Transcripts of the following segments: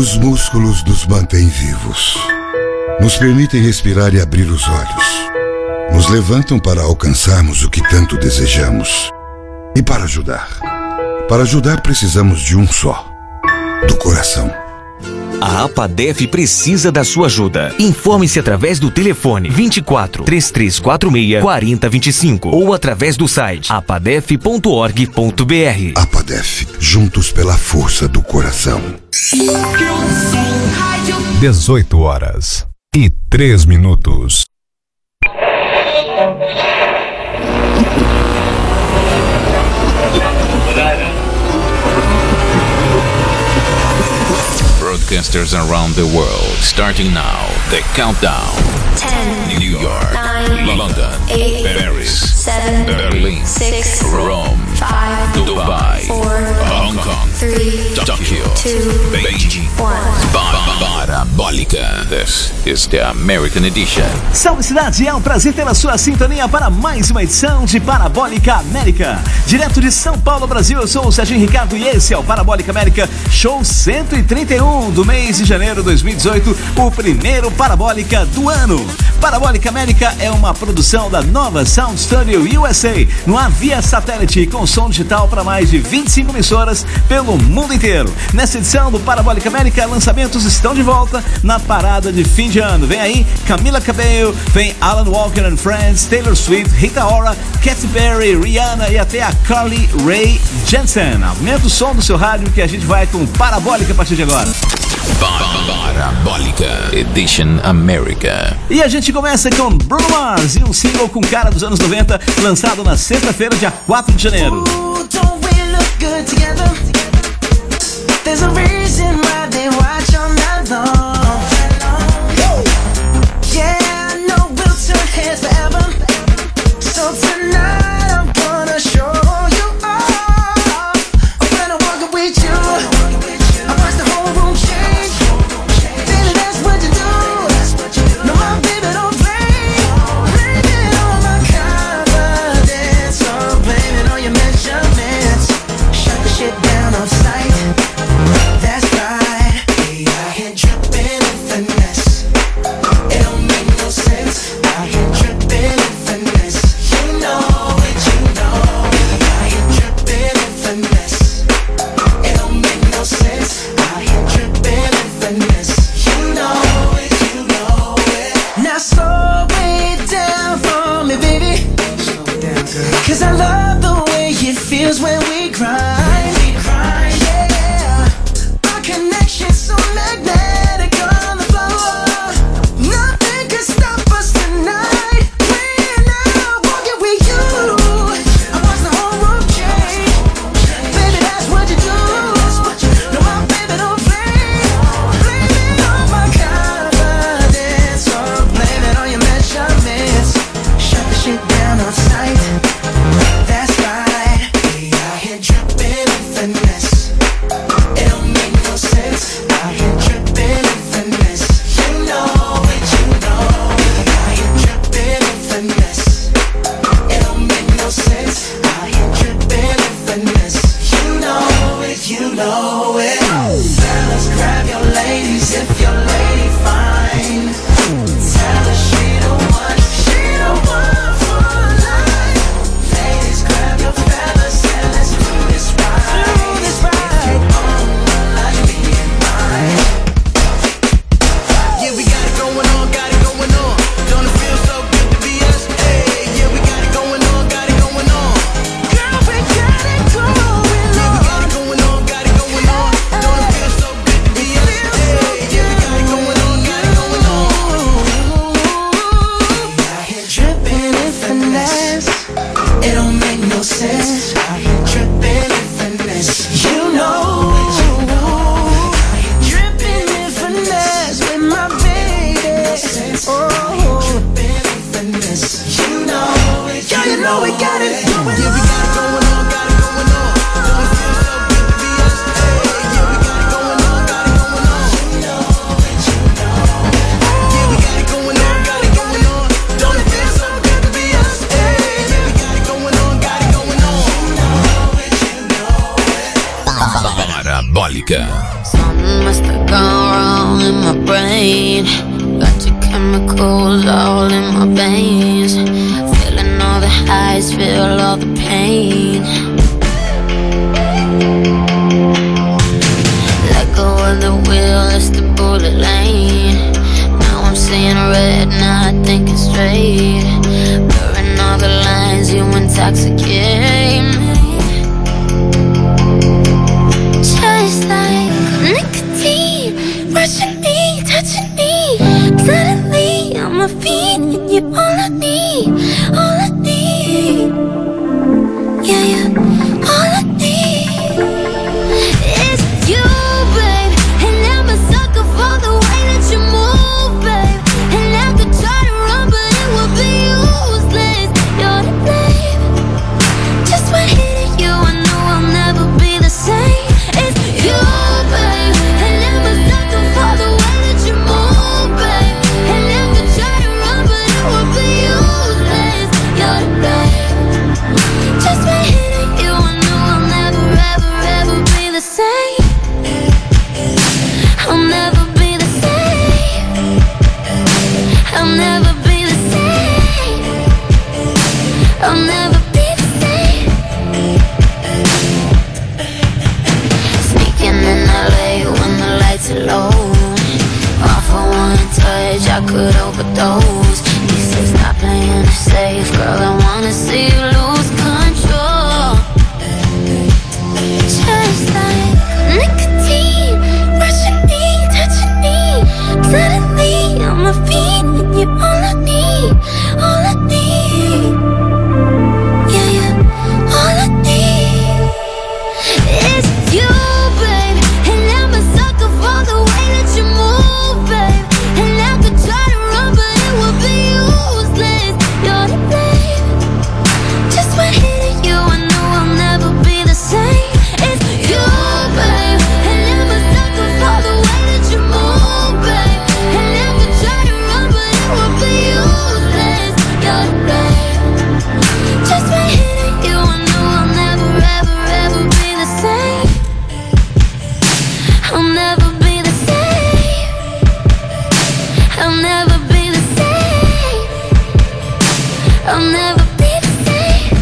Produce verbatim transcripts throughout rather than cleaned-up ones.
Os músculos nos mantêm vivos, nos permitem respirar e abrir os olhos, nos levantam para alcançarmos o que tanto desejamos. E para ajudar, para ajudar precisamos de um só, do coração. A Apadef precisa da sua ajuda. Informe-se através do telefone vinte e quatro, três três quatro seis, quatro zero dois cinco ou através do site apadef ponto org ponto br. Apadef, juntos pela força do coração. dezoito horas e três minutos. Broadcasters around the world, starting now, the countdown. ten, New York, nine, London, eight, Paris, seven, Berlin, six, Rome, five, Dubai, four, Hong Kong, three, Tokyo, two, Beijing, one. Parabólica. This is the American edition. Salve cidade, é um prazer ter a sua sintonia para mais uma edição de Parabólica América. Direto de São Paulo, Brasil, eu sou o Serginho Ricardo e esse é o Parabólica América Show cento e trinta e um do mês de janeiro de dois mil e dezoito, o primeiro Parabólica do ano. Parabólica América é uma produção da Nova Sound Studio U S A, no ar via satélite com som digital para mais de vinte e cinco emissoras pelo mundo inteiro. Nessa edição do Parabólica América, lançamentos estão de volta na parada de fim de ano. Vem aí Camila Cabello, vem Alan Walker and Friends, Taylor Swift, Rita Ora, Katy Perry, Rihanna e até a Carly Rae Jepsen. Aumenta o som do seu rádio que a gente vai com Parabólica a partir de agora. Parabólica Edition America. E a gente começa com Bruno Mars e um single com cara dos anos noventa, lançado na sexta-feira, dia quatro de janeiro. Ooh, don't we look good together? There's a reason why they watch all night long. Yeah, I know we'll turn heads forever. So tonight I'm gonna show you off. When I walk with you, I watch the whole room change. Baby, that's what you do. No, my baby don't play. Blame it on my confidence, or blame it on your measurements. Shut the shit down on sight. That's right. We out here dripping in finesse. It don't make no sense. Out here dripping in finesse. You know it, you know it. Out here dripping in finesse. It don't make no sense. Out here dripping in finesse. You know it, you know it. Now slow it down for me, baby. Slow it down, girl. 'Cause I love the way it feels when we grind. We grind, yeah. Our connection so magnetic on the floor. Nothing can stop us tonight. We're now walking with you. I watch the whole room change. Baby, that's what you do. No, my baby don't play. Blame it on my confidence, or blame it on your measurements. Shut the shit down on sight. That's right. We out here dripping in finesse. It don't make no sense. Out here dripping in finesse. You know it, you know it. Out here dripping in finesse. It don't make no sense. Out here dripping in finesse. You know it, you know it. Fellas, grab your ladies if your lady fine. Tell her she the one, she the one for life. Ladies, grab your fellas and let's do this right. Do this right. If you own one like me and mine. Yeah, we got it going on, got it going on. Don't it feel so good to be us? Hey, yeah, we got it going on, got it going on. Girl, we got it going on. Yeah, we got it going on, got it going on. Don't it feel so good to be us? Hey, yeah, we got it going on, got it going on. We out here dripping in finesse. It don't make no sense. Out here dripping in finesse. You know it, you know it. Out here dripping in finesse with my baby. Oh, dripping in finesse. You know it, girl, you know we got it going on. Yeah, we got it going on, got it going on. Don't it feel so good to be us? Hey, yeah, we got it going on, got it going on. You know it, you know it. Yeah, we got it going on, got it going on. Don't it feel so good to be us? Hey, yeah, we got it going on, got it going on. You know it, you know it. Parabólica. Something must have gone chemicals all in my veins, feeling all the highs, feel all the pain. Let go of the wheel, it's the bullet lane. Now I'm seeing red, now I think it's straight. Blurring all the lines, you intoxicate me. Just like nicotine, rushing me, touching me. Suddenly I'm a fiend, and you're all I need, all I need. Yeah, yeah, all I need is you, babe. And I'm a sucker for the way that you move, babe. And I could try to run, but it would be useless. You're the blame. Just by hitting you, I know I'll never be the same. It's you, babe. And I'm a sucker for the way that you move, babe. And I could try to run, but it would be useless. You're the blame. Just by hitting you, I know I'll never, ever, ever be the same. I'll never be the same. I'll never be the same. I'll never be the same. Sneaking in L A when the lights are low. All for one touch, I could overdose. He said stop playing it safe, girl, I wanna see you lose control. Just like nicotine, rushing me, touching me. Suddenly I'm a fiend, and you're all I need, all I need. Yeah, yeah, all I need is you, babe. And I'm a sucker for the way that you move, babe. And I could try to run, but it would be useless. You're the blame. Just by hitting you, I know I'll never be the same. It's you, babe. And I'm a sucker for the way that you move, babe. And I could try to run, but it would be useless. You're the blame. Just by hitting you, I know I'll never, ever, ever be the same. I'll never be the same. I'll never be the same. I'll never be the same.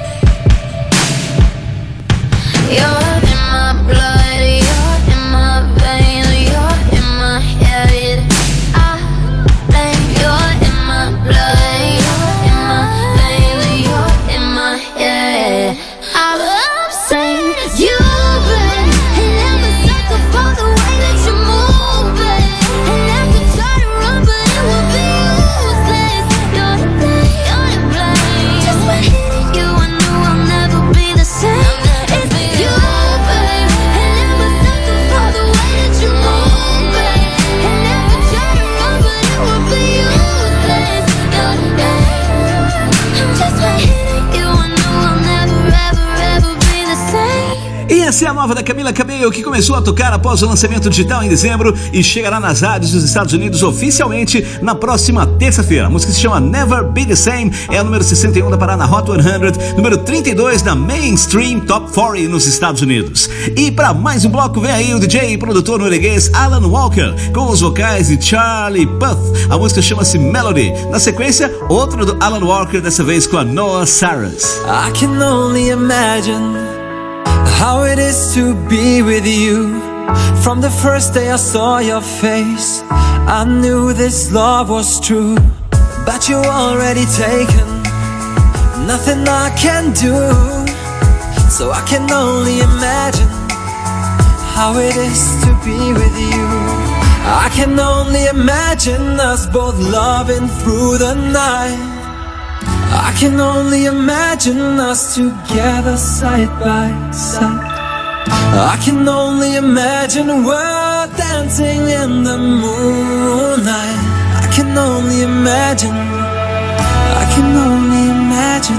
You're in my blood, you're in my veins, you're in my head. I blame you're in my blood, you're in my veins, you're in my head. I'm saying you, babe, and I'm a sucker for the way that you move, babe. And I could try to run, but it would be useless. You're the blame, you're the blame. Just by hitting you, I know I'll never be the same. It's you, babe, and I'm a sucker for the way that you move, babe. And I could try to run, but it would be useless. You're the blame. Just by hitting you, I know I'll never, ever, ever be the same. E essa é a nova da Camila Cabello, que começou a tocar após o lançamento digital em dezembro e chegará nas rádios dos Estados Unidos oficialmente na próxima terça-feira. A música se chama Never Be The Same, é a número sessenta e um da Parada Hot cem, número trinta e dois da Mainstream Top quarenta nos Estados Unidos. E para mais um bloco vem aí o D J e produtor norueguês Alan Walker, com os vocais de Charlie Puth. A música chama-se Melody. Na sequência, outro do Alan Walker, dessa vez com a Noah Cyrus. I can only imagine how it is to be with you. From the first day I saw your face, I knew this love was true. But you already taken, nothing I can do. So I can only imagine how it is to be with you. I can only imagine us both loving through the night. I can only imagine us together side by side. I can only imagine we're dancing in the moonlight. I can only imagine, I can only imagine.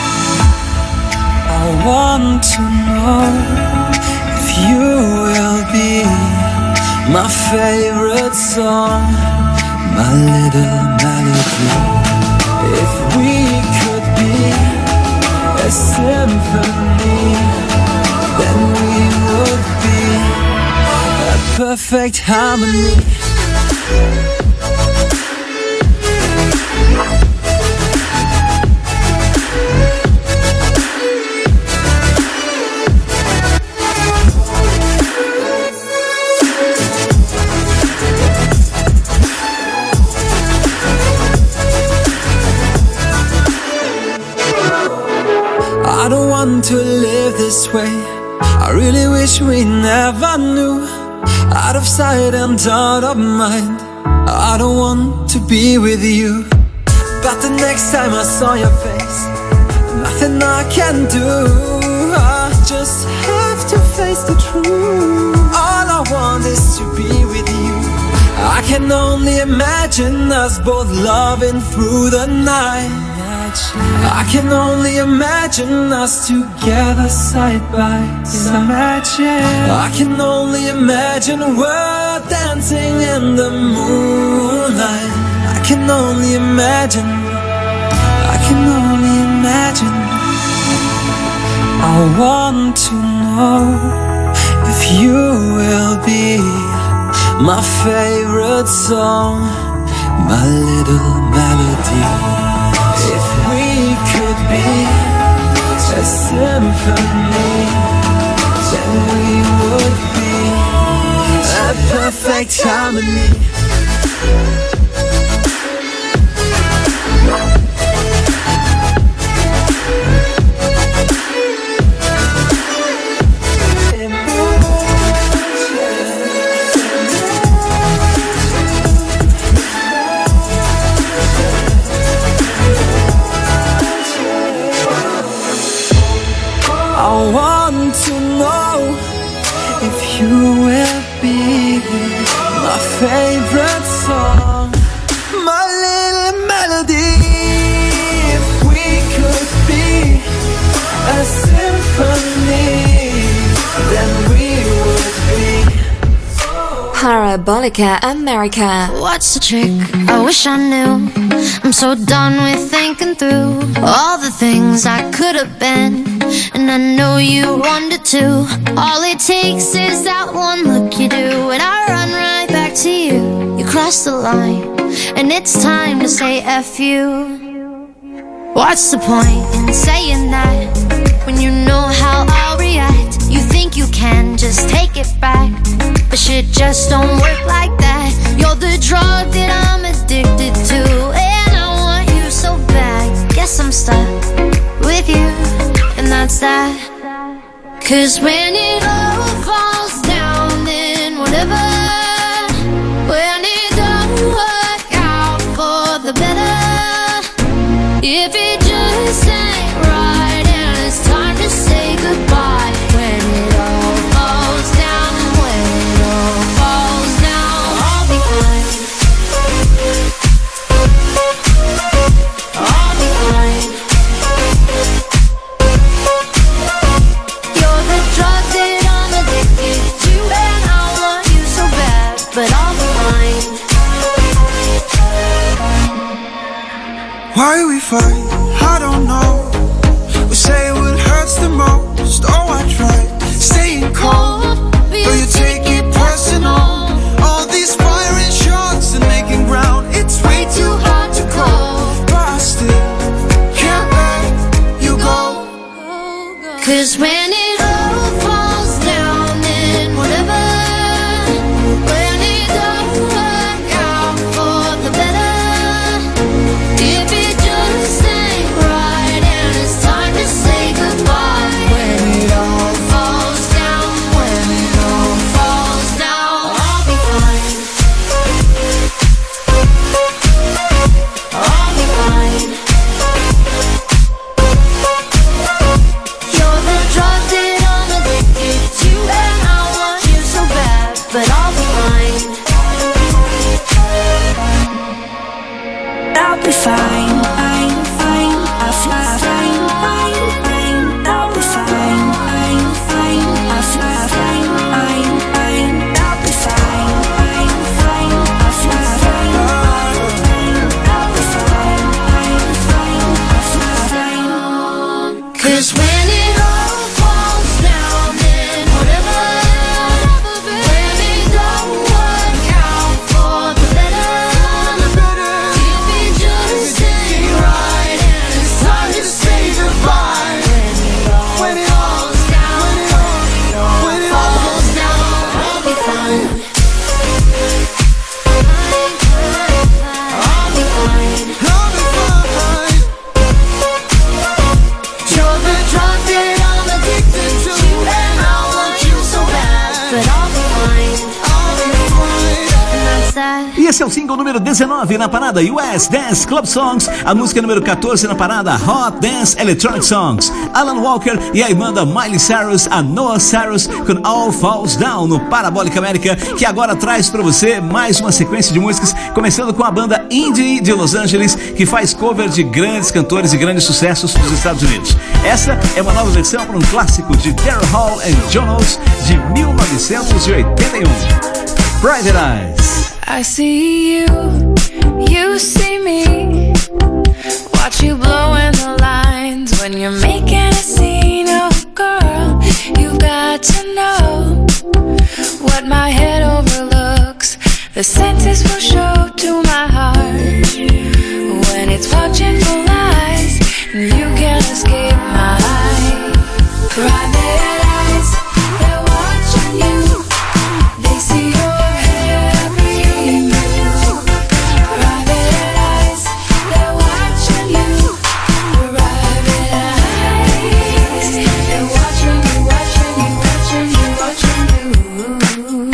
I want to know if you will be my favorite song, my little melody. If we could be a symphony, then we would be a perfect harmony. wish we never knew. Out of sight and out of mind, I don't want to be with you. But the next time I saw your face, nothing I can do. I just have to face the truth. All I want is to be with you. I can only imagine us both loving through the night. I can only imagine us together side by side. I can only imagine we're dancing in the moonlight. I can only imagine, I can only imagine. I want to know if you will be my favorite song, my little melody. If we could be a symphony, then we would be a perfect harmony. I want to know if you will be my favorite song, my little melody. If we could be a symphony, then we would be Parabolica America. What's the trick? I wish I knew. I'm so done with thinking through all the things I could have been, and I know you wanted to. All it takes is that one look you do, and I run right back to you. You cross the line, and it's time to say F you. What's the point in saying that when you know how I'll react? You think you can just take it back, but shit just don't work like that. You're the drug that I'm addicted to, and I want you so bad. Guess I'm stuck with you, and that's that. Cause when it all falls down, then whatever. When it don't work out for the better, if it just ain't right and it's time to say goodbye. When it all falls down, when it all falls down, I'll be fine. I'll be fine. You're the drug that I'm addicted to, and I want you so bad, but I'll be fine. Why we fight, I don't know. We say what hurts the most. Oh, I tried staying cold, but you take it personal. All these firing shots and making ground, it's way too hard to call. But I still can't let you go. Cause when it all falls down, then whatever. When it don't work out for the better, if it just ain't right and it's time to say goodbye. When it all falls down, when it all falls down, I'll be fine. I'll be fine. You're the drug E esse é o single número dezenove na parada U S Dance Club Songs. A música número quatorze na parada Hot Dance Electronic Songs. Alan Walker e a irmã da Miley Cyrus, a Noah Cyrus, com All Falls Down no Parabólica América, que agora traz pra você mais uma sequência de músicas, começando com a banda Indie de Los Angeles, que faz cover de grandes cantores e grandes sucessos dos Estados Unidos. Essa é uma nova versão para um clássico de Daryl Hall and John Oates de mil novecentos e oitenta e um. Private Eyes. I see you, you see me. Watch you blowing the lines when you're making a scene. Oh girl, you got to know what my head overlooks. The senses will show to my heart when it's watching for lies and you can't escape my eye. Private eyes, they're watching you. They see your every move. Private eyes, they're watching you. Private eyes, they're watching you, watching you, watching you, watching you.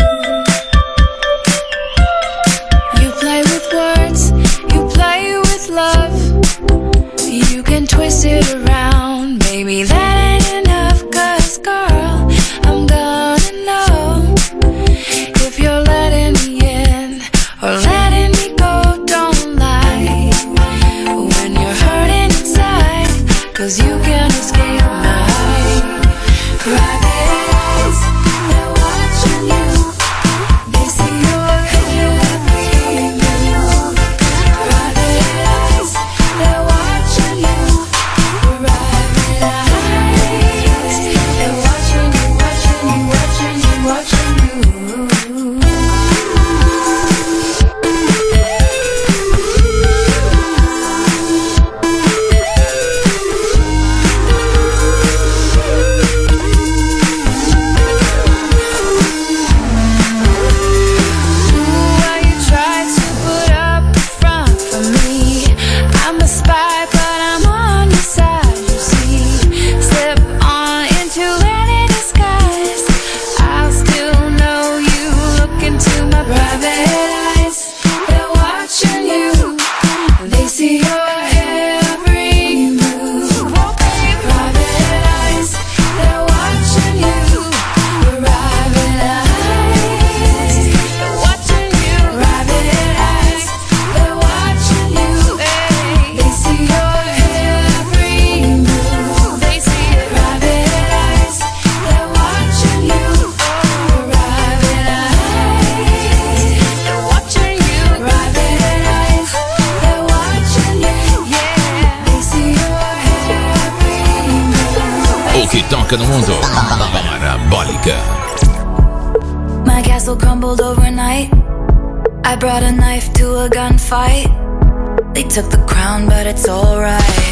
You play with words, you play with love. You can twist it around, maybe that ain't enough. Cause girl, I'm gonna know if you're letting me in or letting me go. Don't lie when you're hurting inside, cause you can't escape my eye. Private eyes, they're watching you. They see your every move. Private eyes, they're watching you. Private eyes, they're watching you, watching you, watching you, watching you. Why you try to put up a front for me? I'm a spy, but I'm on your side, you see. Slip on into any disguise, I'll still know you. Look into my private eyes, they're watching you. They see your every move. Private eyes, they're watching you. Private eyes, they're watching you. Private eyes, they're watching you. They see your every move. They see it. Private eyes, they're watching you. Private eyes, they're watching you. Private eyes, they're watching you. Yeah, they see your every move. O que toca no mundo? Parabólica. My castle crumbled overnight. I brought a knife to a gunfight. They took the crown, but it's alright.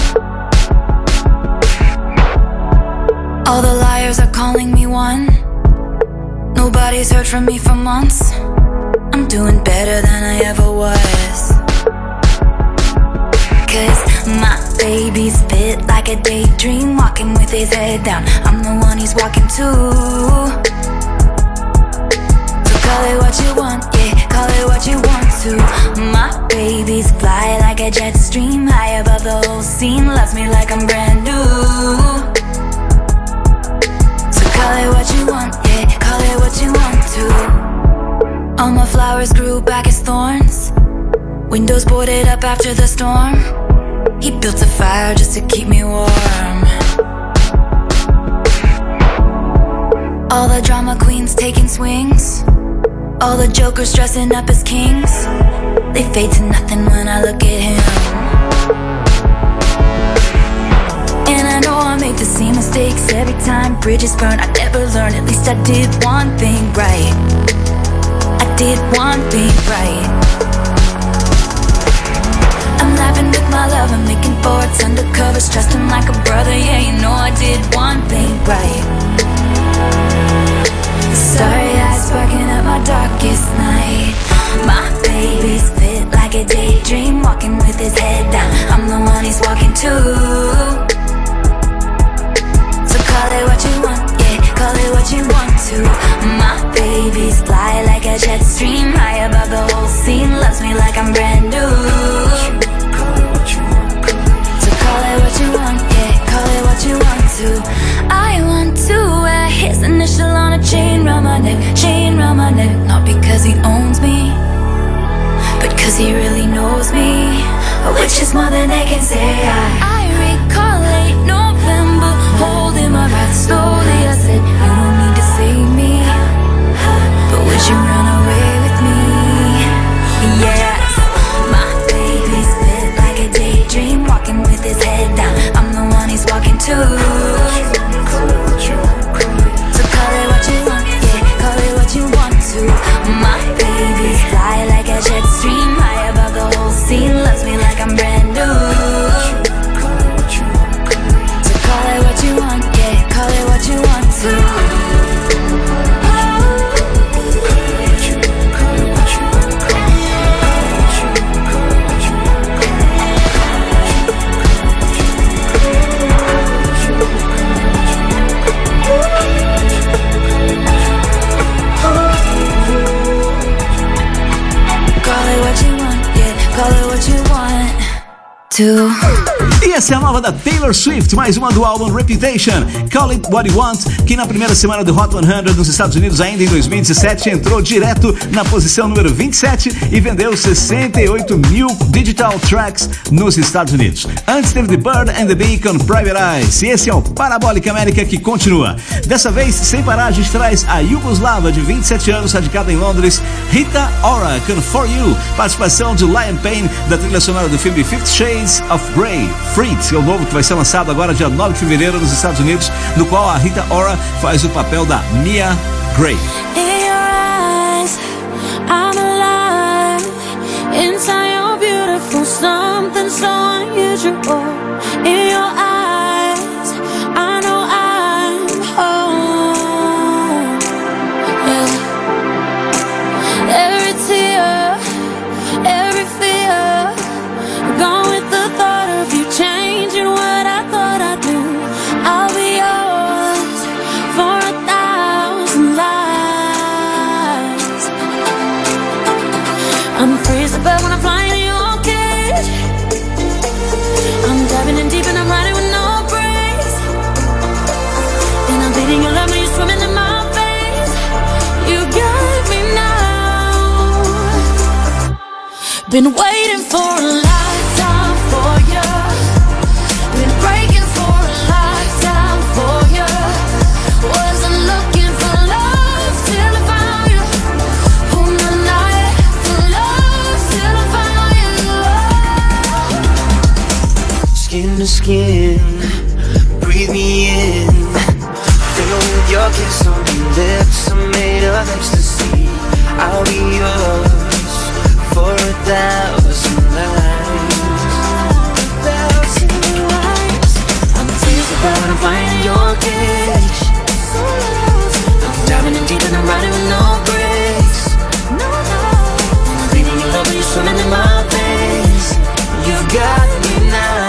All the liars are calling me one. Nobody's heard from me for months. I'm doing better than I ever was. Cause my baby's fit like a daydream, walking with his head down. I'm the one he's walking to. Call it what you want, yeah, call it what you want to. My babies fly like a jet stream, high above the whole scene. Loves me like I'm brand new. So call it what you want, yeah, call it what you want to. All my flowers grew back as thorns. Windows boarded up after the storm. He built a fire just to keep me warm. All the drama queens taking swings. All the jokers dressing up as kings. They fade to nothing when I look at him. And I know I make the same mistakes every time. Bridges burn, I never learn. At least I did one thing right. I did one thing right. I'm laughing with my love, I'm making forwards undercovers, trusting like a brother. Yeah, you know I did one thing right. Starry eyes sparking up my darkest night. My baby's fit like a daydream, walking with his head down. I'm the one he's walking to. So call it what you want, yeah, call it what you want to. My baby's fly like a jet stream, high above the whole cause he really knows me, which is more than they can say. I, I recall late November, holding my breath slowly. I said, you don't need to save me, but would you run away with me? Yes, my baby's fit like a daydream, walking with his head down. I'm the one he's walking to. So call it what you want, yeah, call it what you want to. My baby's fly like a jet stream, high above the whole scene, loves me like I'm brand new. So call it what you want, yeah, call it what you want to. E essa é a nova da Taylor Swift, mais uma do álbum Reputation, Call It What You Want, que na primeira semana do Hot cem nos Estados Unidos, ainda em dois mil e dezessete, entrou direto na posição número vinte e sete e vendeu sessenta e oito mil digital tracks nos Estados Unidos. Antes teve The Bird and the Bee com Private Eyes, e esse é o Parabólica América que continua. Dessa vez, sem parar, a gente traz a Yugoslava de vinte e sete anos, radicada em Londres, Rita Ora com For You, participação de Liam Payne, da trilha sonora do filme Fifty Shades of Grey. Freaks, que é o novo que vai ser lançado agora dia nove de fevereiro nos Estados Unidos, no qual a Rita Ora faz o papel da Mia Gray. In your eyes, I'm alive. Inside you're beautiful, something so unusual. In your eyes, I know I'm home. Yeah. Every tear, every fear, gone with the thought of you changing what I thought I'd do. I'll be yours for a thousand lives. I'm free as a bird when I'm flying in your cage. I'm diving in deep and I'm riding with no brakes. And I'm bleeding your love when you're swimming in my face. You got me now. Been waiting for a lifetime for you. Been breaking for a lifetime for you. Wasn't looking for love till I found you. On the night for love till I found you. Skin to skin, breathe me in. Fill with your kiss on your lips, I'm made of ecstasy. I'll be yours for a thousand lives. Thousand lives. I'm tears about when I'm flying in your cage. I'm diving in deep and I'm riding with no brakes. No, no. I'm bleeding your love when you're swimming in my face. You've got me now.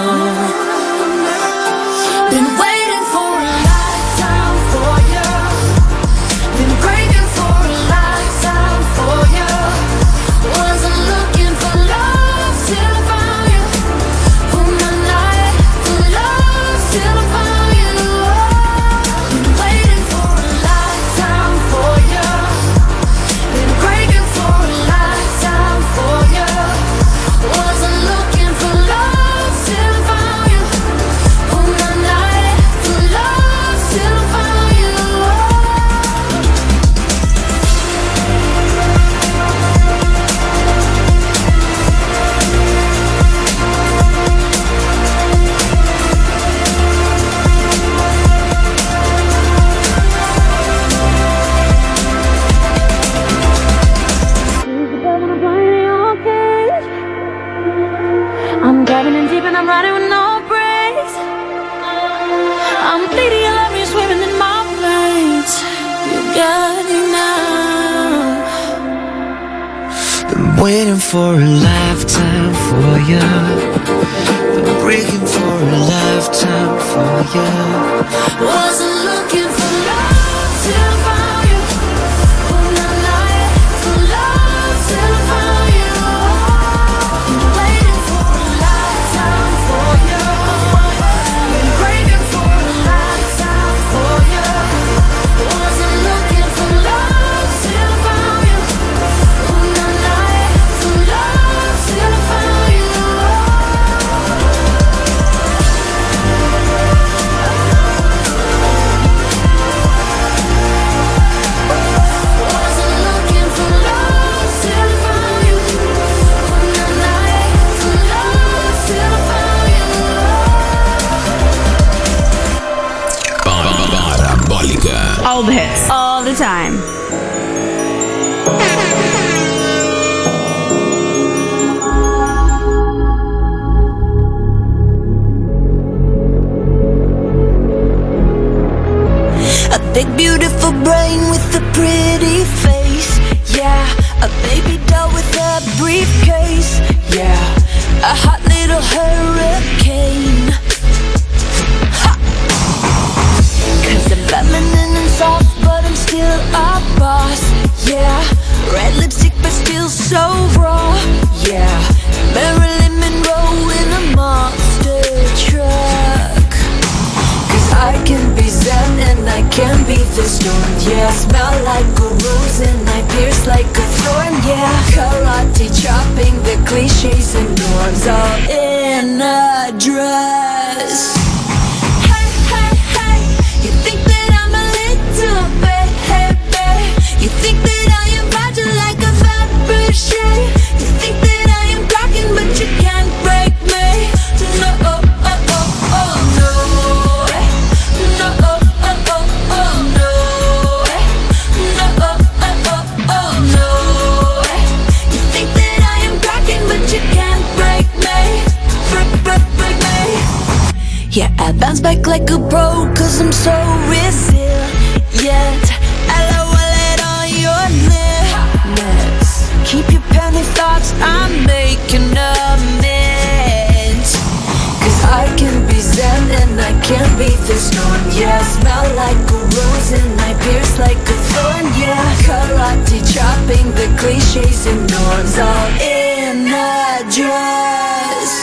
Been waiting for a lifetime for you. Been craving for a lifetime for you. Wasn't looking for love till I found you. On the night for love till I found you. Been waiting for a lifetime for you. Been craving for a lifetime for you. Wasn't looking for love till I found you. On the night for love till I found you. I'm diving in deep and I'm riding with no brakes. I'm bleeding your love, you're swimming in my veins. You got me now. Been waiting for a lifetime for you. Been breaking for a lifetime for you. Wasn't looking for love till I found you. On the night for love till I found you. Been waiting for a lifetime for you. Been craving for a lifetime for you. Wasn't looking for love till I found you. On the night for love. all the hits, all the time. A big beautiful brain with a pretty face. Yeah, a baby doll with a briefcase. Yeah, a hot little hurricane. Ha! Cause I'm feminine and soft, but I'm still a boss. Yeah, red lipstick but still so raw. Yeah, Marilyn Monroe in a monster truck. I can be zen and I can be the storm. Yeah, smell like a rose and I pierce like a thorn. Yeah, karate chopping the cliches and norms all in a dress. Hey, hey, hey, you think that I'm a little baby? You think that I am fragile like a Fabergé? You think that I am cracking but you can't break me? No, oh, oh, oh, oh, no. Yeah, I bounce back like a pro, cause I'm so resilient. L O L it on your lips. Keep your penny thoughts, I'm making amends. Cause I can be zen and I can be the storm. Yeah, smell like a rose and I pierce like a thorn. Yeah, karate chopping the cliches and norms all in a dress.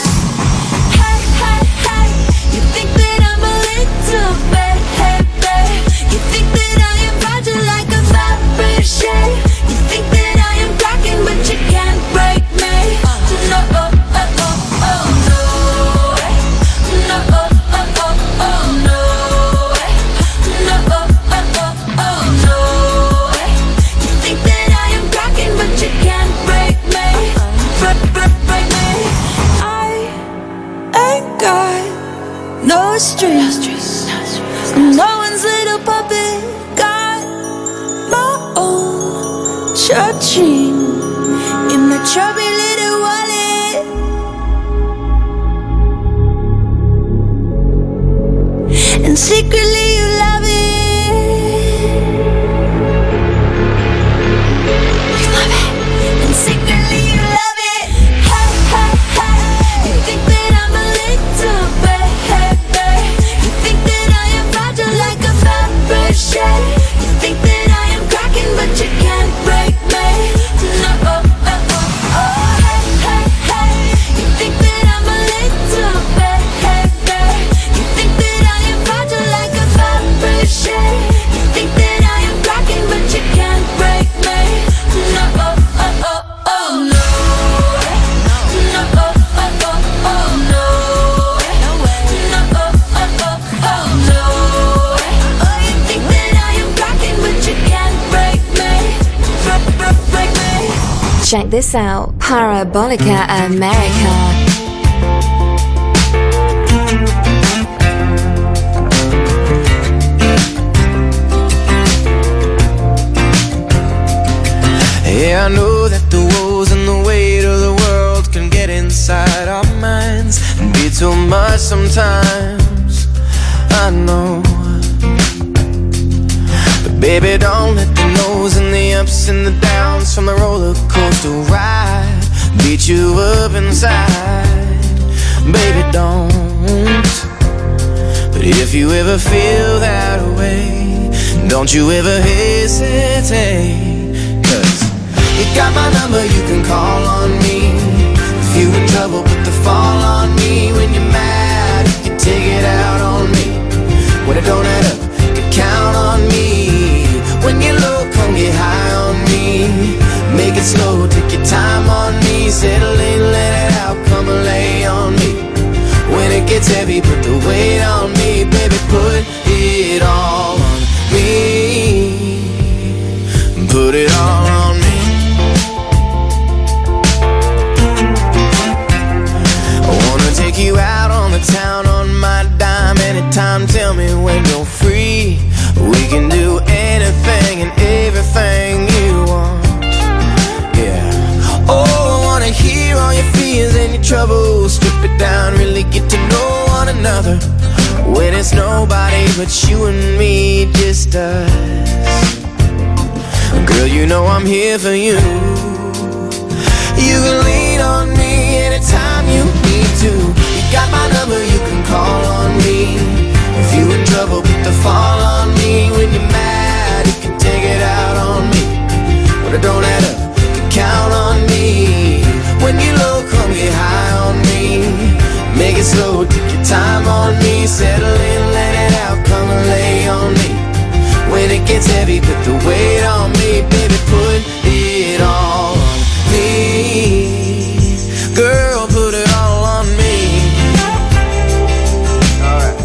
You think that I am fragile like a Fabergé? You think that I am cracking but you can't break me? No, oh, oh, oh, oh, no. No, oh, oh, oh, oh, no. No, oh, oh, oh, oh, no. You think that I am cracking but you can't break me? Break, break, break me. I ain't got no strings. No one's little puppet, got my own cha-ching in my chubby little wallet. And secretly you love it. You love it. And secretly you love it. Hey, hey, hey. You think that I'm a little baby? You think that I am fragile like a Fabergé? You think that I am cracking but you can't break me? No, oh, oh, oh, oh, hey, hey, hey. You think that I'm a little baby? You think that I am fragile like a Fabergé? You think that I am cracking but you can't break me? No, oh, oh, oh, oh, no. No, oh, oh, oh, oh, no. No, oh, oh, oh, oh, no. Oh, you think that I am cracking but you can't break me? Break, break, break me. Check this out, Parabolica America. Yeah, I know that the woes and the weight of the world can get inside our minds and be too much sometimes. I know, but baby, don't let the no's and the ups and the downs from the roller coaster ride beat you up inside. Baby, don't. But if you ever feel that way, don't you ever hesitate. Cause you got my number, you can call on me. If you in trouble, put the fall on me. When you're mad, you can take it out on me. When it don't add up, you can count on me. When you're low, come get high on me. Make it slow, take your time on me. Settle in, let it out, come and lay on me. When it gets heavy, put the weight on me. Baby, put it all on me. Put it all on me. I wanna take you out on the town on my dime anytime. Tell me when you're free. We can do anything. trouble, strip it down, really get to know one another. When it's nobody but you and me, just us. Girl, you know I'm here for you. You can lean on me anytime you need to. You got my number, you can call on me. If you in trouble, put the fall on me. When you're mad, you can take it out on me. But it don't add up, you can count on me. When you're low, come get high on me. Make it slow, take your time on me. Settle in, let it out, come and lay on me. When it gets heavy, put the weight on me. Baby, put it all on me. Girl, put it all on me. Alright.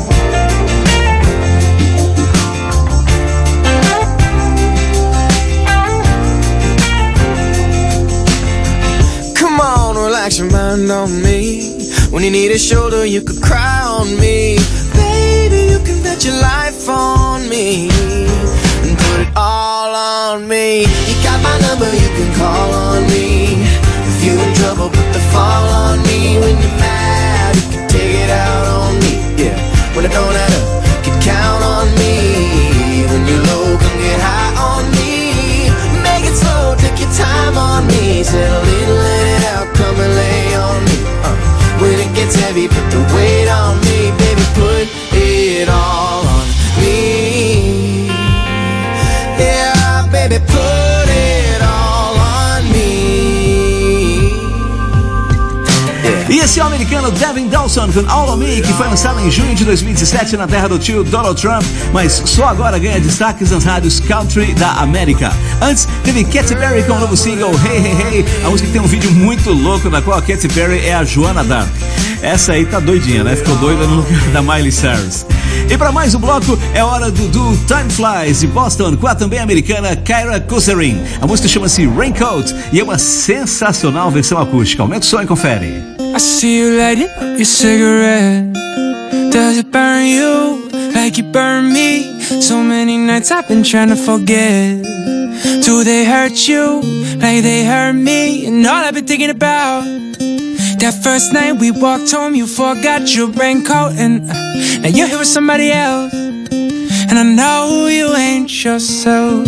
Come on, relax your mind on me. When you need a shoulder, you could cry on me. Baby, you can bet your life on me. And put it all on me. You got my number, you can call on me. If you in trouble, put the fall on me. When you're mad, you can take it out on me. Yeah, when it don't add up, you can count on me. When you're low, come get high on me. Make it slow, take your time on me. Settle in, let it out, come and lay on me. uh. When it gets heavy, put the weight on me. Baby, put it all on me. Yeah, baby, put it all on me. E esse é o americano Devin Dawson com All On Me, que foi lançado em junho de dois mil e dezessete na terra do tio Donald Trump, mas só agora ganha destaques nas rádios country da América. Antes, teve Katy Perry com o novo single Hey Hey Hey, a música que tem um vídeo muito louco na qual a Katy Perry é a Joana Dark. Essa aí tá doidinha, né? Ficou doida no lugar da Miley Cyrus. E para mais um bloco, é hora do, do Time Flies de Boston, com a também americana Kyra Cousarin. A música chama-se Raincoat e é uma sensacional versão acústica. Aumenta o som e confere. I see you lighting up your cigarette. Does it burn you like you burn me? So many nights I've been trying to forget. Do they hurt you like they hurt me? And all I've been thinking about, that first night we walked home, you forgot your raincoat. And uh, now you're here with somebody else, and I know you ain't yourself.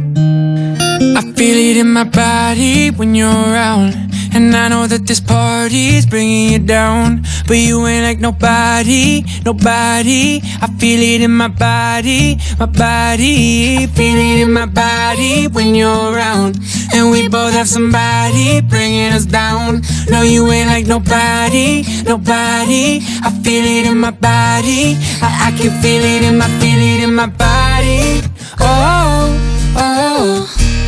I feel it in my body when you're around, and I know that this party's bringing you down, but you ain't like nobody, nobody. I feel it in my body, my body. Feel it in my body when you're around, and we both have somebody bringing us down. No, you ain't like nobody, nobody. I feel it in my body, I, I can feel it in my, feel it in my body. Oh, oh,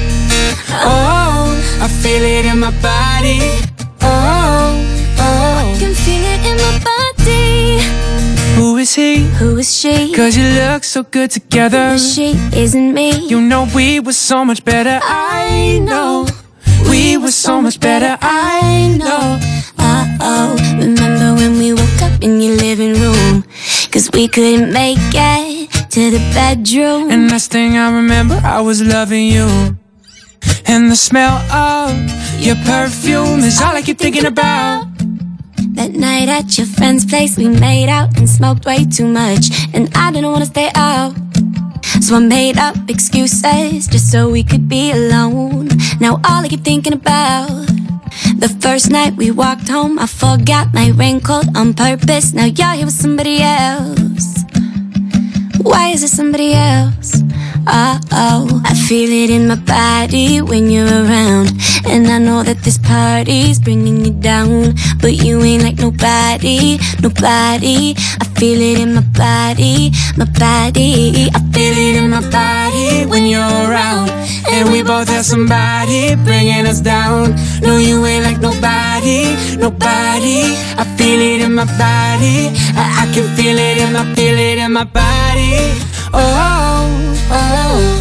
oh, I feel it in my body. Oh, oh, I can feel it in my body. Who is he? Who is she? Cause you look so good together. Who is she? Isn't me. You know we were so much better. I know we were so much better. I know. Uh-oh, remember when we woke up in your living room? Cause we couldn't make it to the bedroom. And last thing I remember, I was loving you. And the smell of your perfume is all I keep thinking about. That night at your friend's place, we made out and smoked way too much, and I didn't wanna stay out, so I made up excuses just so we could be alone. Now all I keep thinking about, the first night we walked home, I forgot my raincoat on purpose. Now you're here with somebody else. Why is it somebody else? Uh-oh, I feel it in my body when you're around, and I know that this party's bringing you down, but you ain't like nobody, nobody. I feel it in my body, my body. I feel it in my body when you're around, and we both have somebody bringing us down. No, you ain't like nobody, nobody. I feel it in my body, I, I can feel it in my, feel it in my body. Oh, oh,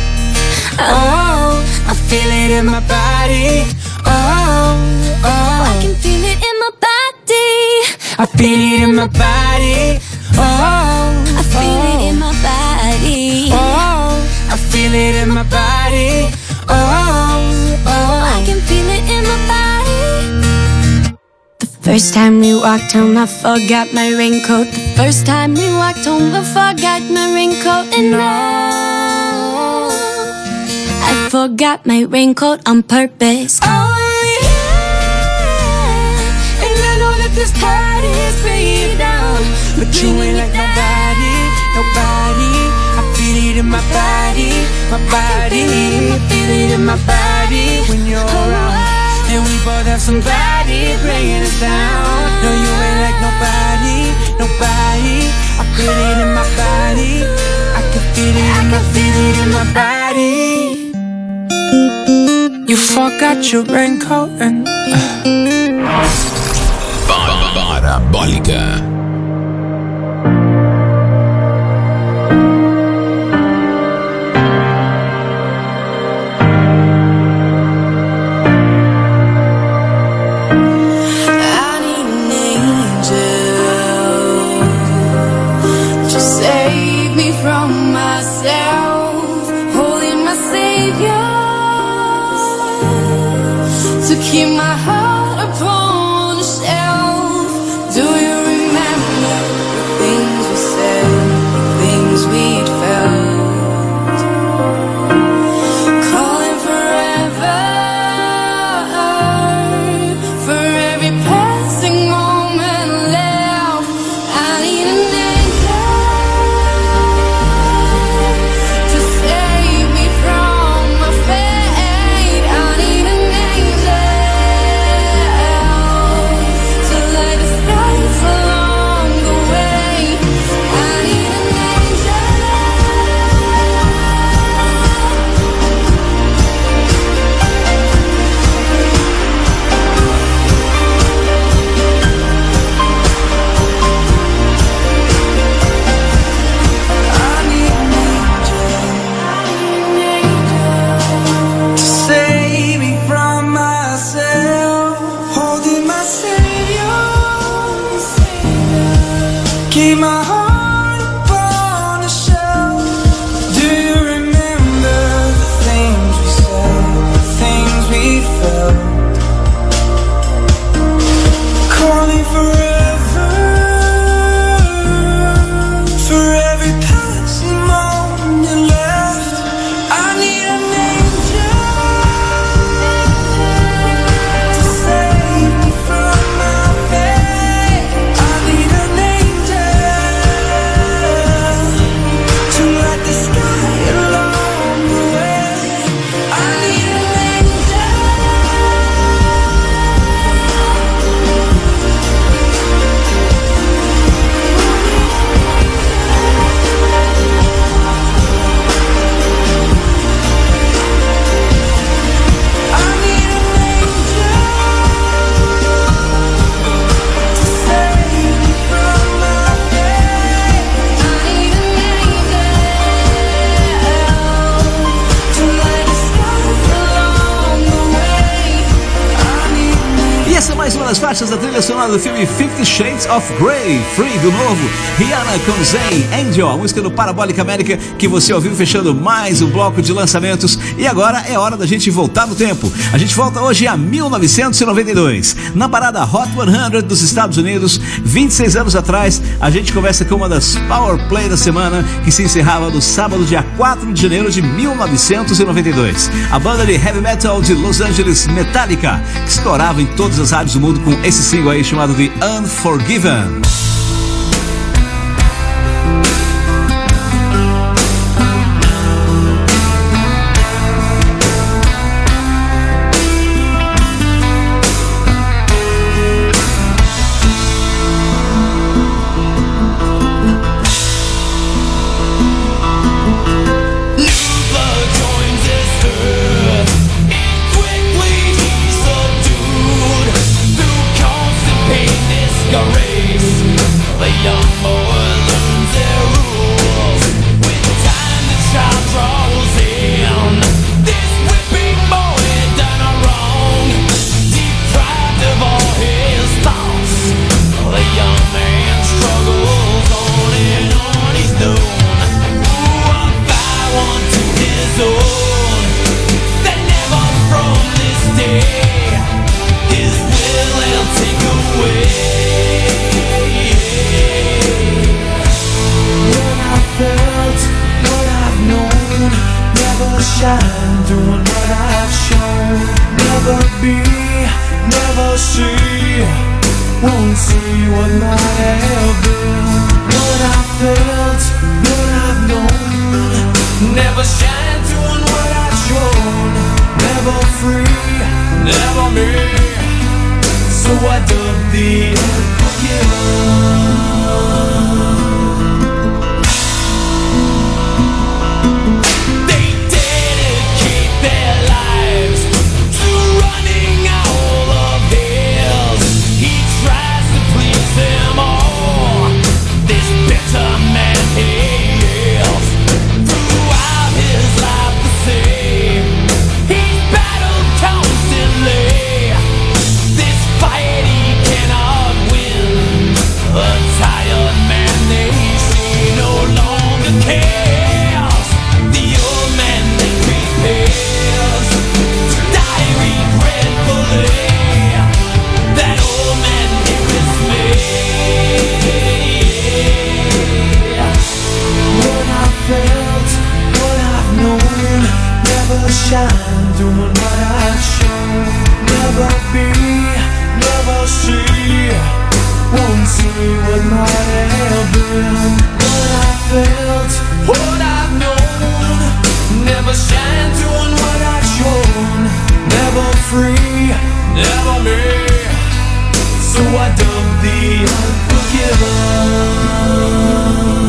oh, I feel it in my body. Oh, oh, I can feel it in my body. I feel it in my body. Oh, I feel it in my body. Oh, I feel it in my body. Oh, oh, I can feel it in my body. The First time we walked home, I forgot my raincoat. The first time we walked home, I forgot my raincoat. And now I forgot my raincoat on purpose. Oh yeah, and I know that this party's bringing you down, but you ain't like nobody, nobody. I feel it in my body, my body. I feel it in my body when you're around. And we both have somebody bringing us down. No, you ain't like nobody, nobody. I feel it in my body. I can feel it, I can feel it in my body. You forgot your raincoat and uh. Parabólica. Keep my heart upon the shelf. Do you remember the things we said, the things we'd felt? Calling forever for every passing moment left. I need an angel to save me from my fate. I need an angel along the way. I need an angel. I need an angel to save me from myself. Holding my Savior, keep my heart upon the shelf. Do you remember the things we said, the things we felt? Calling forever for every passing moment left. I need an angel to save me from my fate. I need an angel to light the sky along the way. I need an E essa é mais uma das faixas da trilha sonora do filme Fifty Shades of Grey, Free, do novo Rihanna com Zayn, Angel, a música do Parabólica América que você ouviu fechando mais um bloco de lançamentos. E agora é hora da gente voltar no tempo. A gente volta hoje a mil novecentos e noventa e dois. Na parada Hot cem dos Estados Unidos, vinte e seis anos atrás, a gente começa com uma das Power Play da semana, que se encerrava no sábado, dia quatro de janeiro de mil novecentos e noventa e dois. A banda de heavy metal de Los Angeles, Metallica, que estourava em todas as rádios do mundo com esse single aí chamado de Unforgiven. Race. never see, won't see what might have been. What I felt, what I've known, never shine doing what I've shown. Never free, never me, so I dug the unforgiven. Shine, doing what I've shown. Never be, never see, won't see what might have been. What I felt, what I've known, never shine, doing what I've shown. Never free, never me, so I dug the unforgiven.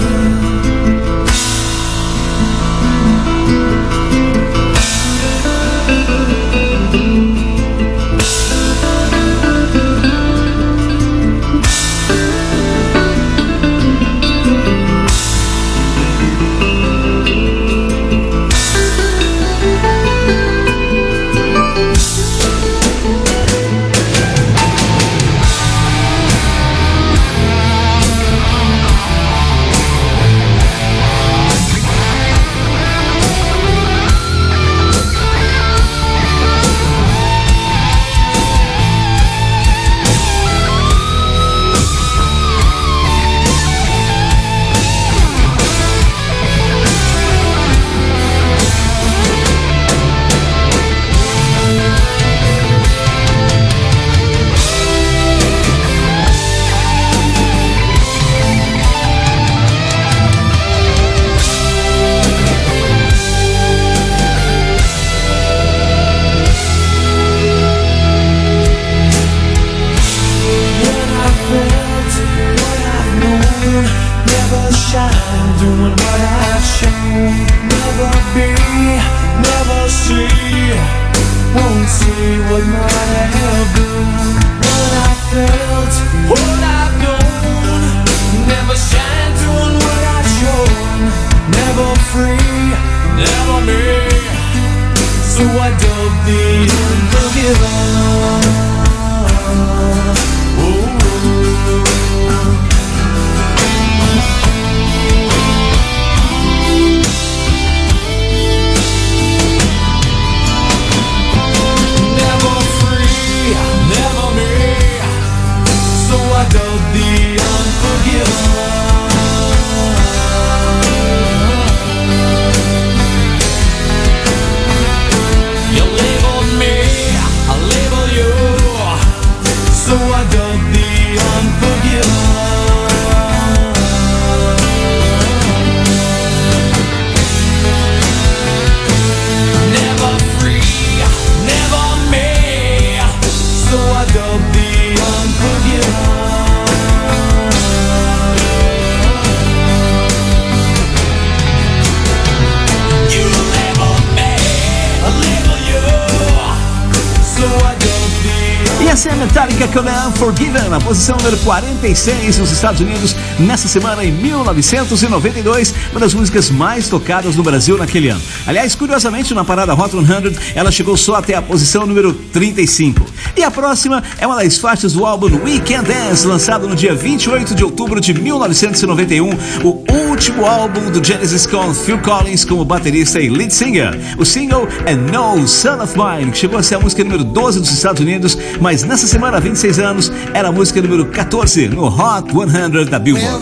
Essa é a Metallica com a Unforgiven, na posição número quarenta e seis nos Estados Unidos, nessa semana em mil novecentos e noventa e dois, uma das músicas mais tocadas no Brasil naquele ano. Aliás, curiosamente, na parada Hot cem, ela chegou só até a posição número trinta e cinco. E a próxima é uma das faixas do álbum We Can Dance, lançado no dia vinte e oito de outubro de mil novecentos e noventa e um, o último álbum do Genesis com Phil Collins como baterista e lead singer. O single é No Son of Mine, que chegou a ser a música número doze dos Estados Unidos, mas nessa semana, há vinte e seis anos, era a música número quatorze no Hot cem da Billboard.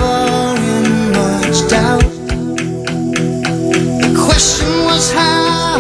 The question was how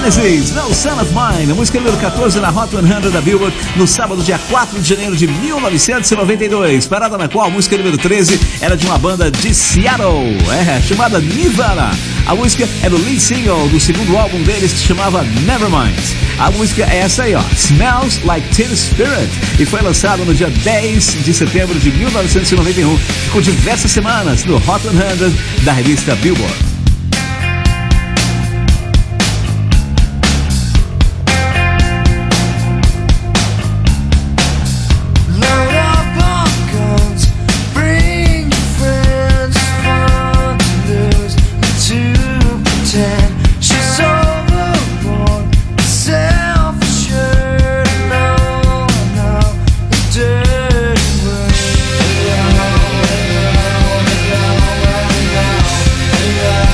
Genesis, No Son of Mine, a música número quatorze na Hot cem da Billboard, no sábado, dia quatro de janeiro de mil novecentos e noventa e dois, parada na qual a música número treze era de uma banda de Seattle, é, chamada Nirvana. A música era o lead single do segundo álbum deles, que se chamava Nevermind. A música é essa aí, ó, Smells Like Teen Spirit, e foi lançado no dia dez de setembro de mil novecentos e noventa e um, com diversas semanas no Hot cem da revista Billboard. Yeah.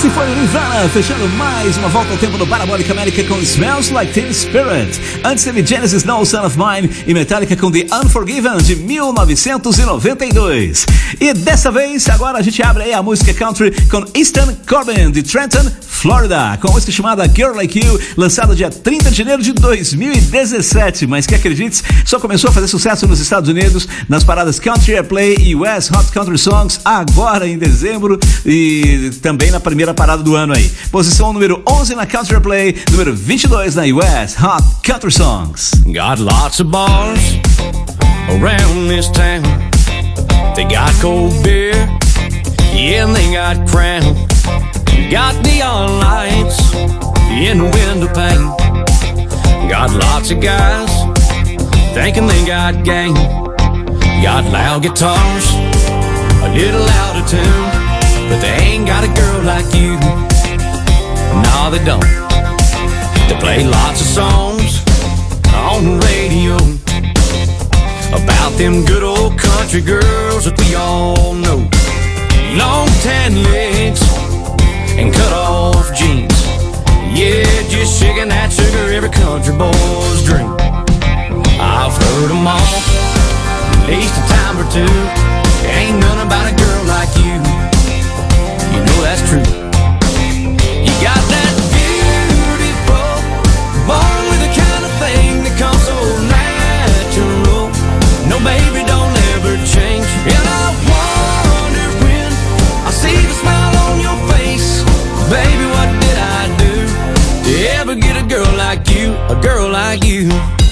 Esse foi o Nirvana, fechando mais uma volta ao tempo do Parabólica América com Smells Like Teen Spirit. Antes teve Genesis No Son of Mine e Metallica com The Unforgiven de mil novecentos e noventa e dois. E dessa vez, agora a gente abre aí a música country com Easton Corbin de Trenton, Florida, com a música chamada Girl Like You, lançada dia trinta de janeiro de dois mil e dezessete, mas que acredite, só começou a fazer sucesso nos Estados Unidos, nas paradas Country Airplay e U S Hot Country Songs, agora em dezembro, e também na primeira parada do ano aí. Posição número onze na Country Airplay, número vinte e dois na U S Hot Country Songs. Got lots of bars around this town. They got cold beer, yeah, and they got Crown. Got neon lights in the window pane. Got lots of guys thinking they got game. Got loud guitars, a little out of tune, but they ain't got a girl like you. No, they don't. They play lots of songs on the radio about them good old country girls that we all know. Long tan legs and cut off jeans, yeah, just shaking that sugar every country boy's dream. I've heard them all, at least a time or two. Ain't none about a girl like you. You know that's true. You got that beautiful, born with the kind of thing that comes so natural. No, baby, don't ever change. And I wonder when I see the smile on your face, baby, what did I do to ever get a girl like you, a girl like you?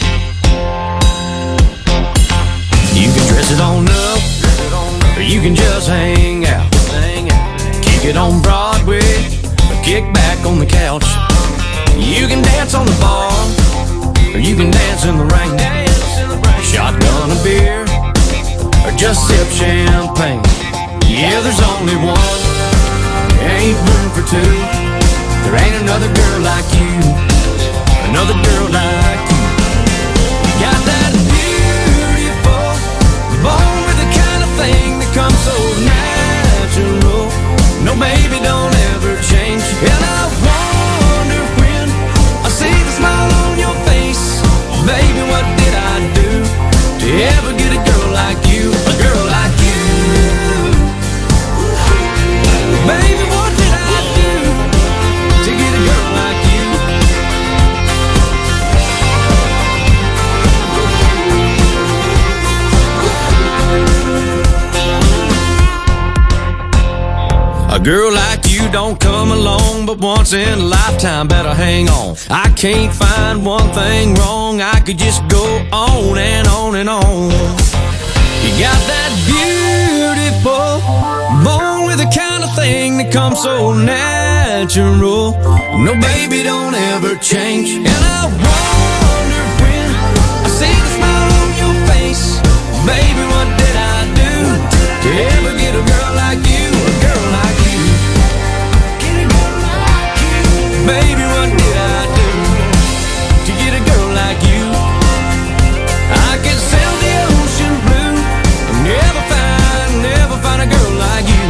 You can dress it on up, or you can just hang out. Kick it on Broadway, or kick back on the couch. You can dance on the bar, or you can dance in the rain. Shotgun a beer, or just sip champagne. Yeah, there's only one, ain't room for two. There ain't another girl like you, another girl like you. Got that beautiful, born with the kind of thing that comes so natural. No, baby, don't ever change. And I wonder when I see the smile on your face, baby, what did I do to ever get a girl like you, a girl like you? Baby, what did I do to get a girl like you? A girl like you don't come along but once in a lifetime, better hang on. I can't find one thing wrong, I could just go on and on and on. You got that beautiful, born with the kind of thing that comes so natural. No, baby, don't ever change. And I wonder when I see the smile on your face, baby, what did I do to ever get a girl like you, a girl like you? Baby, what did I do to get a girl like you? I could sail the ocean blue and never find, never find a girl like you.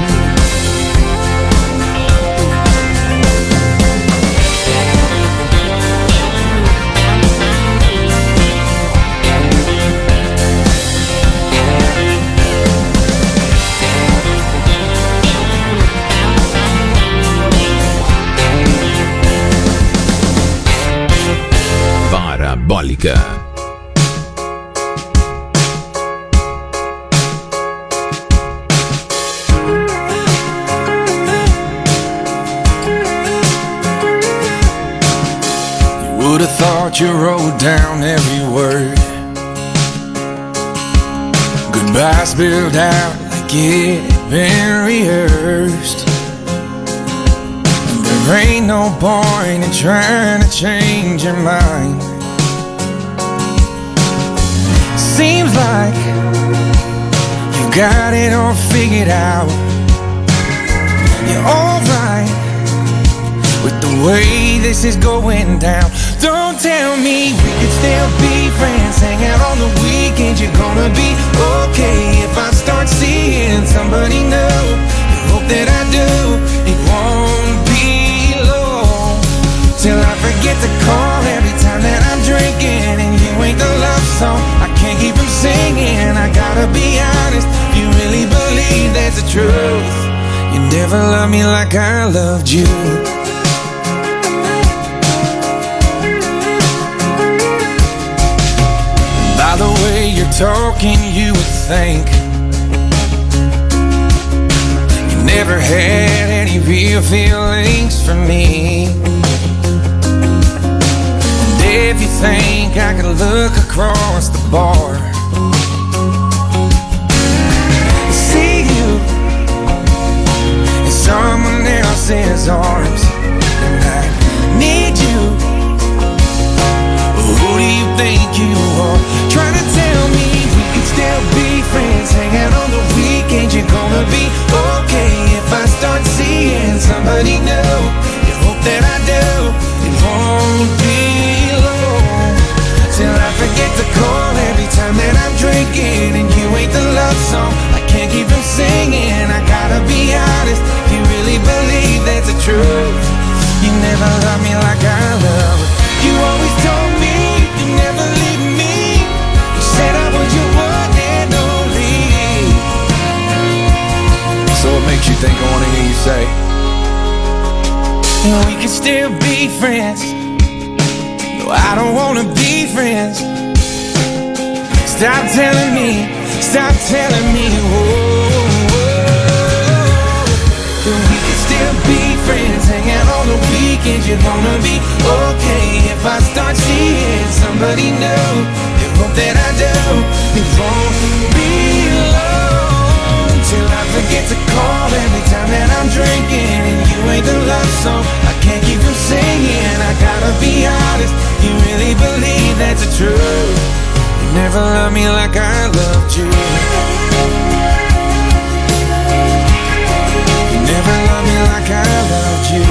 Parabólica. Would've thought you wrote down every word. Goodbye spilled out like it had been rehearsed. There ain't no point in trying to change your mind. Seems like you've got it all figured out. You're alright with the way this is going down. Don't tell me we could still be friends, hang out on the weekends. You're gonna be okay if I start seeing somebody new. I hope that I do. It won't be to call every time that I'm drinking, and you ain't the love song I can't keep from singing. I gotta be honest, you really believe that's the truth. You never loved me like I loved you. By the way you're talking, you would think you never had any real feelings for me. And if you think I could look across the bar, see you in someone else's arms, and I need you. Who do you think you are? Trying to tell me we can still be friends, hanging on the weekends. You're gonna be okay if I start seeing somebody new. You hope that I do. It won't be long till I forget to call every time that I'm drinking, and you ain't the love song I can't keep from singing. I gotta be honest, you really believe that's the truth. You never loved me like I love. You always told me you never leave me. You said I was your one and only. So what makes you think I wanna hear you say we can still be friends? No, I don't wanna be friends. Stop telling me, stop telling me, whoa, whoa. That we can still be friends, hanging on the weekends. You're gonna be okay if I start seeing somebody new. You hope that I do. It won't be long till I forget to call every time that I'm drinking, and you ain't the love song I can't keep from singing. I gotta be honest, you really believe that's the truth. You never loved me like I loved you. You never loved me like I loved you.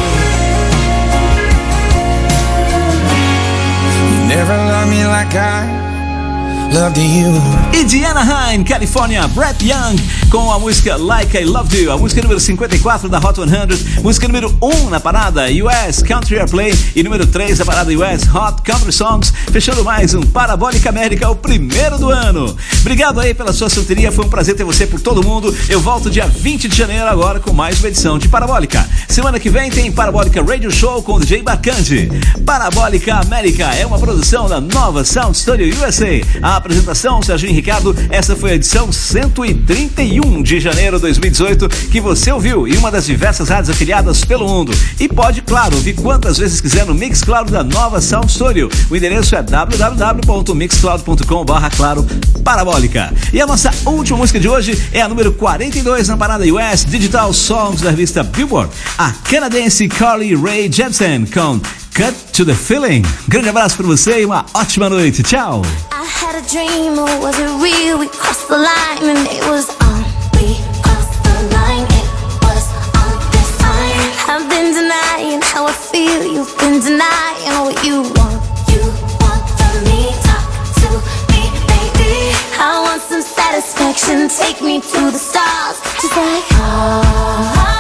You never loved me like I loved you. E de Anaheim, Califórnia, Brett Young com a música Like I Loved You, a música número cinquenta e quatro da Hot cem, música número um na parada U S Country Airplay e número três da parada U S Hot Country Songs, fechando mais um Parabólica América, o primeiro do ano. Obrigado aí pela sua sintonia, foi um prazer ter você por todo mundo. Eu volto dia vinte de janeiro agora com mais uma edição de Parabólica. Semana que vem tem Parabólica Radio Show com o D J Bacante. Parabólica América é uma produção da Nova Sound Studio U S A. A apresentação, Serginho Ricardo. Essa foi a edição cento e trinta e um de janeiro de dois mil e dezoito, que você ouviu em uma das diversas rádios afiliadas pelo mundo. E pode, claro, ouvir quantas vezes quiser no Mixcloud da Nova Sound Studio. O endereço é w w w ponto mixcloud ponto com barra claro parabólica. E a nossa última música de hoje é a número quarenta e dois na parada U S Digital Songs da revista Billboard, a canadense Carly Rae Jepsen com Cut to the Feeling. Grande abraço pra você e uma ótima noite. Tchau. I had a dream, or was it real? We crossed the line and it was on. We crossed the line, it was on this time. I've been denying how I feel, you've been denying what you want. You want from me, talk to me, baby. I want some satisfaction, take me to the stars, just like oh, oh.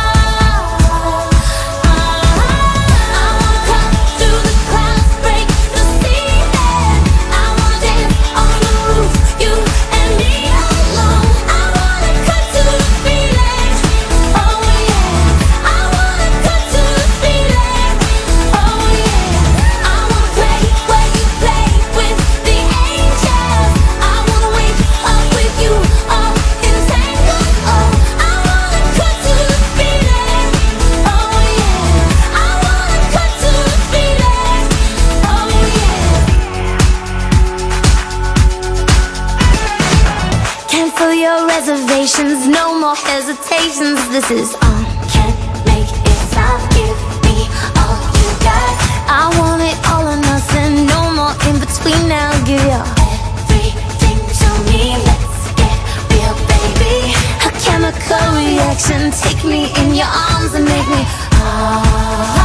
Reservations, no more hesitations. This is on. Can't make it stop. Give me all you got. I want it all or nothing. No more in between now. Give your everything to me. Let's get real, baby. A chemical reaction. Take me in your arms and make me. Oh,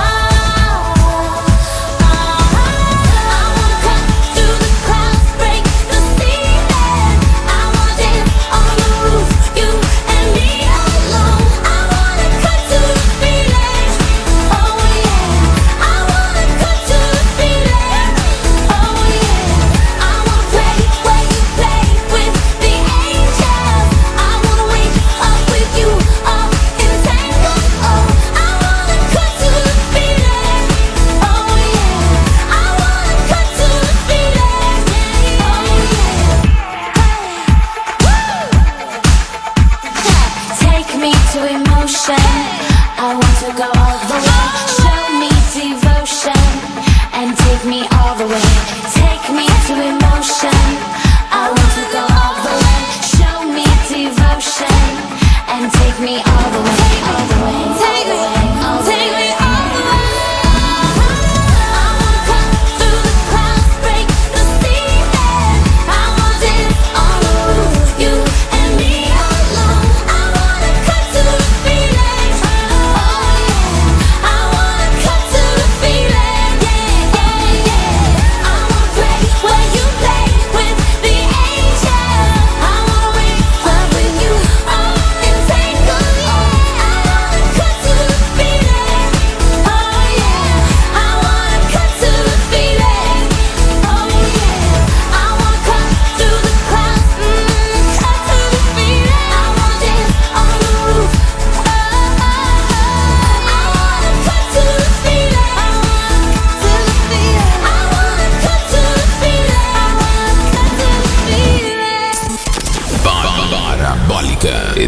Feel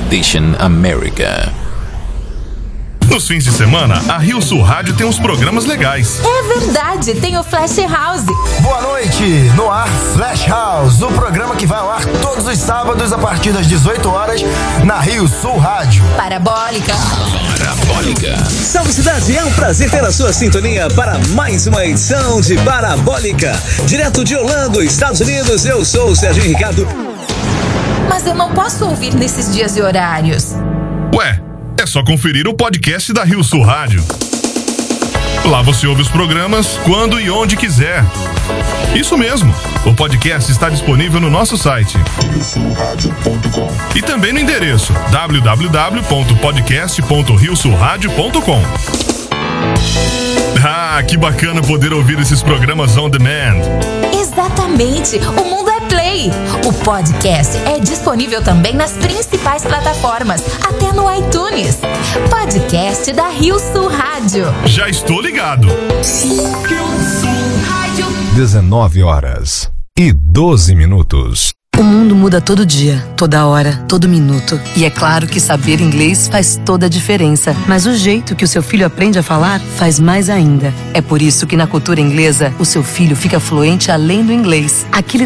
Edition America. Nos fins de semana, a Rio Sul Rádio tem uns programas legais. É verdade, tem o Flash House. Boa noite, no ar Flash House, o programa que vai ao ar todos os sábados a partir das dezoito horas na Rio Sul Rádio. Parabólica. Parabólica. Salve cidade, é um prazer ter a sua sintonia para mais uma edição de Parabólica. Direto de Orlando, Estados Unidos, eu sou o Serginho Ricardo. Mas eu não posso ouvir nesses dias e horários. Ué, é só conferir o podcast da Rio Sul Rádio. Lá você ouve os programas quando e onde quiser. Isso mesmo, o podcast está disponível no nosso site rio sul rádio ponto com e também no endereço w w w ponto podcast ponto rio sul rádio ponto com. Ah, que bacana poder ouvir esses programas on demand. Exatamente, o mundo é play. O podcast é disponível também nas principais plataformas, até no iTunes. Podcast da Rio Sul Rádio. Já estou ligado. dezenove horas e doze minutos. O mundo muda todo dia, toda hora, todo minuto. E é claro que saber inglês faz toda a diferença. Mas o jeito que o seu filho aprende a falar faz mais ainda. É por isso que na cultura inglesa, o seu filho fica fluente além do inglês. Aquele